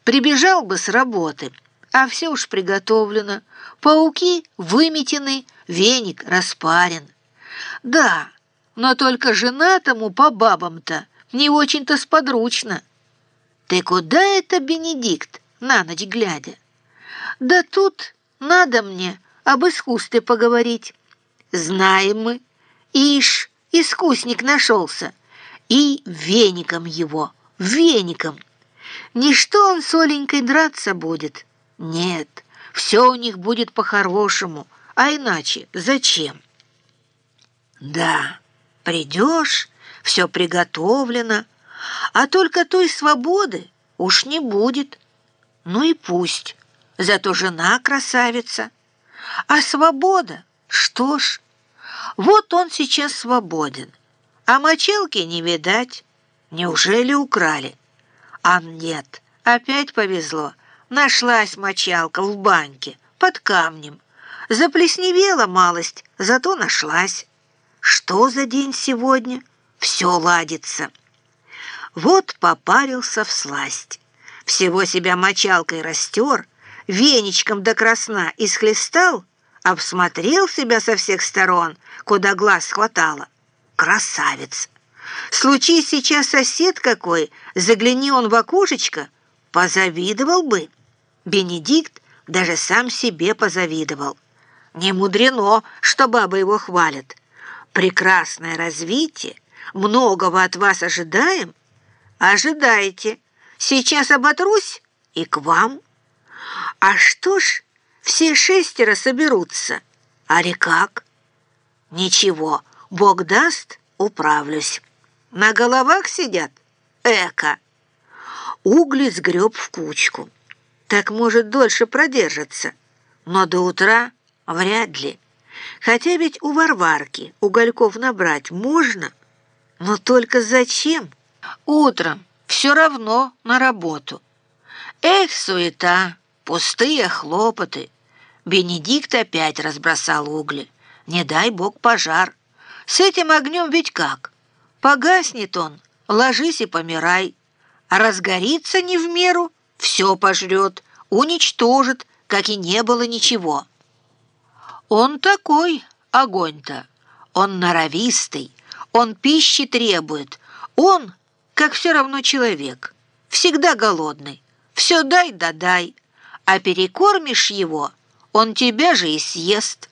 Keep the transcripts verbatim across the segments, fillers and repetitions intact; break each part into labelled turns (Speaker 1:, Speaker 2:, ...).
Speaker 1: Прибежал бы с работы, а все уж приготовлено. Пауки выметены, веник распарен. Да, но только женатому по бабам-то не очень-то сподручно. Ты куда это, Бенедикт, на ночь глядя? Да тут надо мне об искусстве поговорить. Знаем мы, ишь, искусник нашелся, и веником его, веником. Не что он с Оленькой драться будет. Нет, все у них будет по-хорошему, а иначе зачем? Да, придешь, все приготовлено, а только той свободы уж не будет. Ну и пусть, зато жена красавица. А свобода, что ж, вот он сейчас свободен, а мочалки не видать. Неужели украли? А нет, опять повезло. Нашлась мочалка в баньке, под камнем. Заплесневела малость, зато нашлась. Что за день сегодня? Все ладится. Вот попарился всласть. Всего себя мочалкой растер, веничком до красна исхлестал, обсмотрел себя со всех сторон, куда глаз хватало. Красавец! Случись сейчас сосед какой, загляни он в окошечко, позавидовал бы. Бенедикт даже сам себе позавидовал. Не мудрено, что бабы его хвалят. Прекрасное развитие, многого от вас ожидаем. Ожидайте, сейчас оботрусь и к вам. А что ж, все шестеро соберутся, али как? Ничего, Бог даст, управлюсь. На головах сидят? Эка! Угли сгреб в кучку. Так, может, дольше продержится, но до утра вряд ли. Хотя ведь у Варварки угольков набрать можно, но только зачем? Утром все равно на работу. Эх, суета, пустые хлопоты. Бенедикт опять разбросал угли. Не дай бог пожар. С этим огнем ведь как? Погаснет он, ложись и помирай. А разгорится не в меру, все пожрет, уничтожит, как и не было ничего. Он такой, огонь-то. Он норовистый, он пищи требует. Он, как все равно человек, всегда голодный. Все дай да дай, а перекормишь его, он тебя же и съест.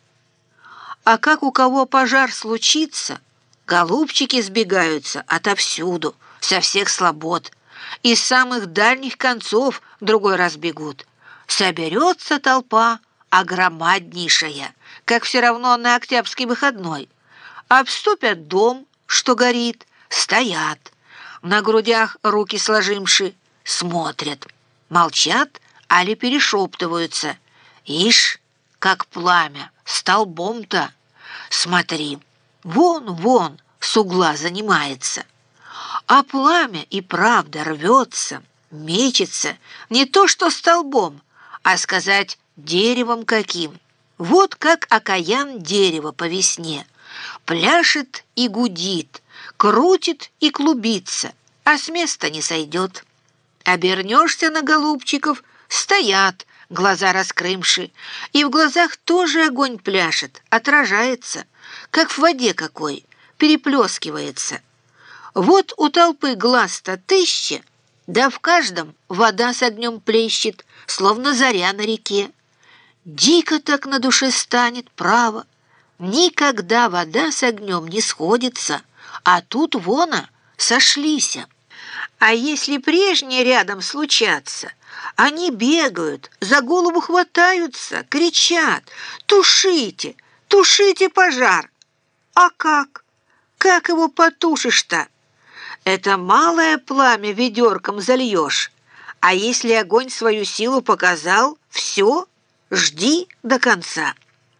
Speaker 1: А как у кого пожар случится, голубчики сбегаются отовсюду, со всех слобод. Из самых дальних концов другой раз бегут. Соберется толпа огромаднейшая, как все равно на Октябрьский выходной. Обступят дом, что горит, стоят, на грудях руки сложимши, смотрят, молчат, али перешептываются. Ишь, как пламя, столбом-то. Смотри, вон, вон, с угла занимается. А пламя и правда рвется, мечется, не то что столбом, а сказать деревом каким. Вот как окаян дерево по весне. Пляшет и гудит, крутит и клубится, а с места не сойдет. Обернешься на голубчиков, стоят, глаза раскрымши, и в глазах тоже огонь пляшет, отражается, как в воде какой, переплескивается. Вот у толпы глаз-то тысяча, да в каждом вода с огнем плещет, словно заря на реке. Дико так на душе станет, право. Никогда вода с огнем не сходится, а тут вона сошлися. А если прежние рядом случатся, они бегают, за голову хватаются, кричат: «Тушите, тушите пожар!» А как? Как его потушишь-то? Это малое пламя ведерком зальешь, а если огонь свою силу показал, все, жди до конца.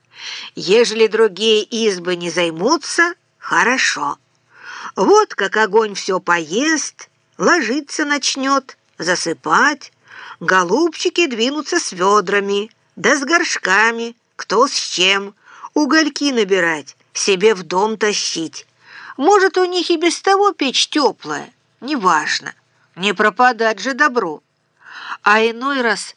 Speaker 1: Ежели другие избы не займутся, хорошо. Вот как огонь все поест, ложиться начнет, засыпать, голубчики двинутся с ведрами, да с горшками, кто с чем, угольки набирать, себе в дом тащить. Может, у них и без того печь теплая, неважно, не пропадать же добру. а иной раз